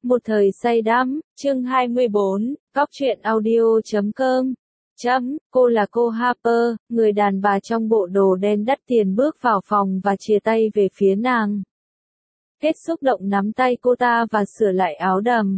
Một thời say đắm, chương 24, góc truyện audio.com. Cô là cô Harper, người đàn bà trong bộ đồ đen đắt tiền bước vào phòng và chìa tay về phía nàng. Kết xúc động nắm tay cô ta và sửa lại áo đầm.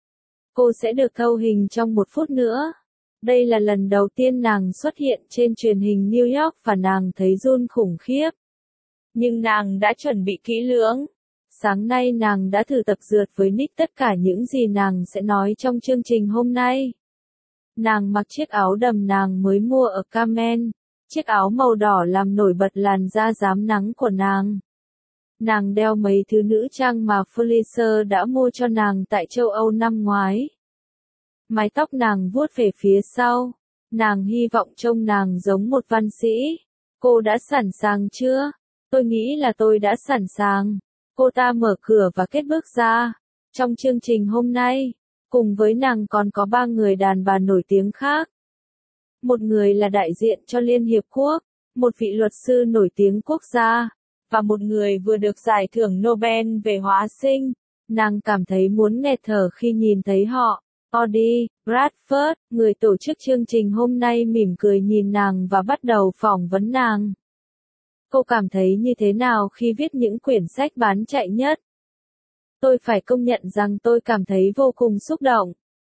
Cô sẽ được thâu hình trong 1 phút nữa. Đây là lần đầu tiên nàng xuất hiện trên truyền hình New York và nàng thấy run khủng khiếp. Nhưng nàng đã chuẩn bị kỹ lưỡng. Sáng nay nàng đã thử tập dượt với Nick tất cả những gì nàng sẽ nói trong chương trình hôm nay. Nàng mặc chiếc áo đầm nàng mới mua ở Carmen, chiếc áo màu đỏ làm nổi bật làn da rám nắng của nàng. Nàng đeo mấy thứ nữ trang mà Felicia đã mua cho nàng tại châu Âu năm ngoái. Mái tóc nàng vuốt về phía sau, nàng hy vọng trông nàng giống một văn sĩ. Cô đã sẵn sàng chưa? Tôi nghĩ là tôi đã sẵn sàng. Cô ta mở cửa và kết bước ra. Trong chương trình hôm nay, cùng với nàng còn có 3 người đàn bà nổi tiếng khác. Một người là đại diện cho Liên Hiệp Quốc, một vị luật sư nổi tiếng quốc gia, và một người vừa được giải thưởng Nobel về hóa sinh. Nàng cảm thấy muốn nghẹt thở khi nhìn thấy họ. Audrey Bradford, người tổ chức chương trình hôm nay mỉm cười nhìn nàng và bắt đầu phỏng vấn nàng. Cô cảm thấy như thế nào khi viết những quyển sách bán chạy nhất? Tôi phải công nhận rằng tôi cảm thấy vô cùng xúc động.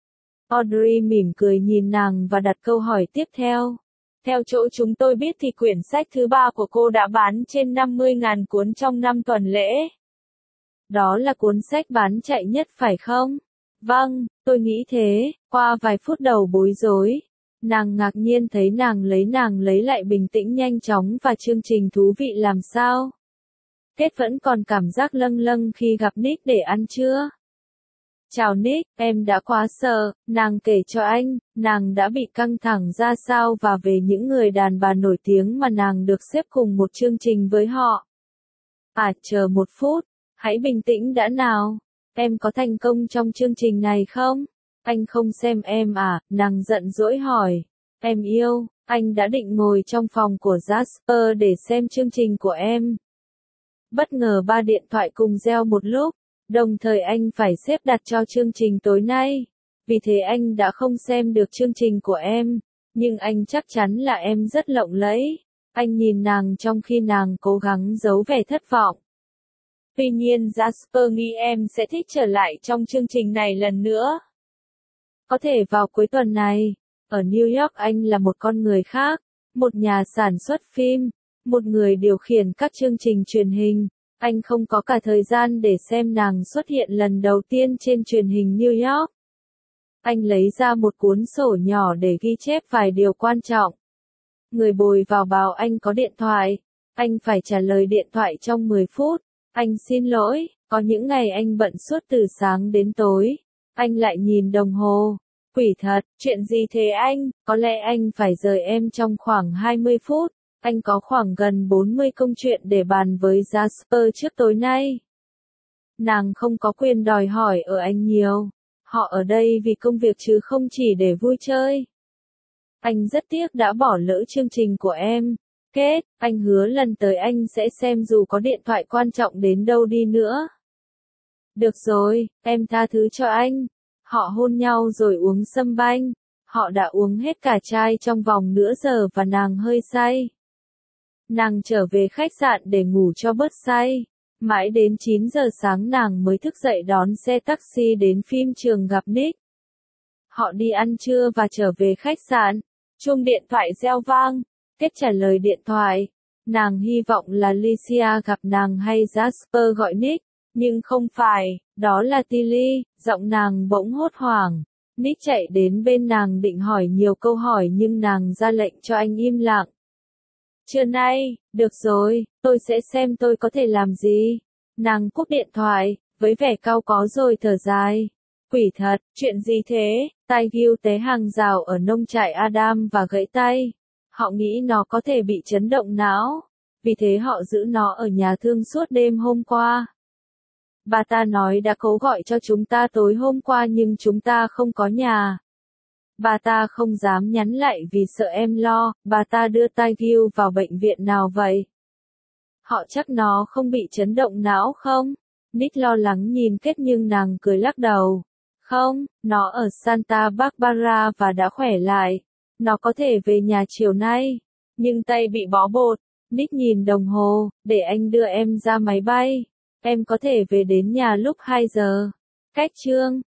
Audrey mỉm cười nhìn nàng và đặt câu hỏi tiếp theo. Theo chỗ chúng tôi biết thì quyển sách thứ 3 của cô đã bán trên 50.000 cuốn trong 5 tuần lễ. Đó là cuốn sách bán chạy nhất phải không? Vâng, tôi nghĩ thế. Qua vài phút đầu bối rối, nàng ngạc nhiên thấy nàng lấy lại bình tĩnh nhanh chóng và chương trình thú vị làm sao. Kết vẫn còn cảm giác lâng lâng khi gặp Nick để ăn trưa. Chào Nick, em đã quá sợ, nàng kể cho anh, nàng đã bị căng thẳng ra sao và về những người đàn bà nổi tiếng mà nàng được xếp cùng một chương trình với họ. Chờ 1 phút, hãy bình tĩnh đã nào. Em có thành công trong chương trình này không? Anh không xem em à? Nàng giận dỗi hỏi. Em yêu, anh đã định ngồi trong phòng của Jasper để xem chương trình của em. Bất ngờ 3 điện thoại cùng reo một lúc, đồng thời anh phải xếp đặt cho chương trình tối nay. Vì thế anh đã không xem được chương trình của em, nhưng anh chắc chắn là em rất lộng lẫy. Anh nhìn nàng trong khi nàng cố gắng giấu vẻ thất vọng. Tuy nhiên Jasper nghĩ em sẽ thích trở lại trong chương trình này lần nữa. Có thể vào cuối tuần này. Ở New York anh là một con người khác, một nhà sản xuất phim, một người điều khiển các chương trình truyền hình. Anh không có cả thời gian để xem nàng xuất hiện lần đầu tiên trên truyền hình New York. Anh lấy ra một cuốn sổ nhỏ để ghi chép vài điều quan trọng. Người bồi vào bảo anh có điện thoại. Anh phải trả lời điện thoại trong 10 phút. Anh xin lỗi, có những ngày anh bận suốt từ sáng đến tối. Anh lại nhìn đồng hồ. Quỷ thật, chuyện gì thế anh? Có lẽ anh phải rời em trong khoảng 20 phút. Anh có khoảng gần 40 công chuyện để bàn với Jasper trước tối nay. Nàng không có quyền đòi hỏi ở anh nhiều. Họ ở đây vì công việc chứ không chỉ để vui chơi. Anh rất tiếc đã bỏ lỡ chương trình của em. Kết, anh hứa lần tới anh sẽ xem dù có điện thoại quan trọng đến đâu đi nữa. Được rồi, em tha thứ cho anh. Họ hôn nhau rồi uống sâm banh. Họ đã uống hết cả chai trong vòng nửa giờ và nàng hơi say. Nàng trở về khách sạn để ngủ cho bớt say. Mãi đến 9 giờ sáng nàng mới thức dậy đón xe taxi đến phim trường gặp Nick. Họ đi ăn trưa và trở về khách sạn. Chuông điện thoại reo vang. Kết trả lời điện thoại. Nàng hy vọng là Licia gặp nàng hay Jasper gọi Nick. Nhưng không phải, đó là Tilly. Giọng nàng bỗng hốt hoảng. Nick chạy đến bên nàng định hỏi nhiều câu hỏi nhưng nàng ra lệnh cho anh im lặng. Trưa nay, được rồi, tôi sẽ xem tôi có thể làm gì. Nàng cúp điện thoại, với vẻ cau có rồi thở dài. Quỷ thật, chuyện gì thế? Tai Gil té hàng rào ở nông trại Adam và gãy tay. Họ nghĩ nó có thể bị chấn động não. Vì thế họ giữ nó ở nhà thương suốt đêm hôm qua. Bà ta nói đã cố gọi cho chúng ta tối hôm qua nhưng chúng ta không có nhà. Bà ta không dám nhắn lại vì sợ em lo. Bà ta đưa Tai Gil vào bệnh viện nào vậy? Họ chắc nó không bị chấn động não không? Nick lo lắng nhìn Kết nhưng nàng cười lắc đầu. Không, nó ở Santa Barbara và đã khỏe lại. Nó có thể về nhà chiều nay. Nhưng tay bị bó bột. Nick nhìn đồng hồ, để anh đưa em ra máy bay. Em có thể về đến nhà lúc 2 giờ. Cách chương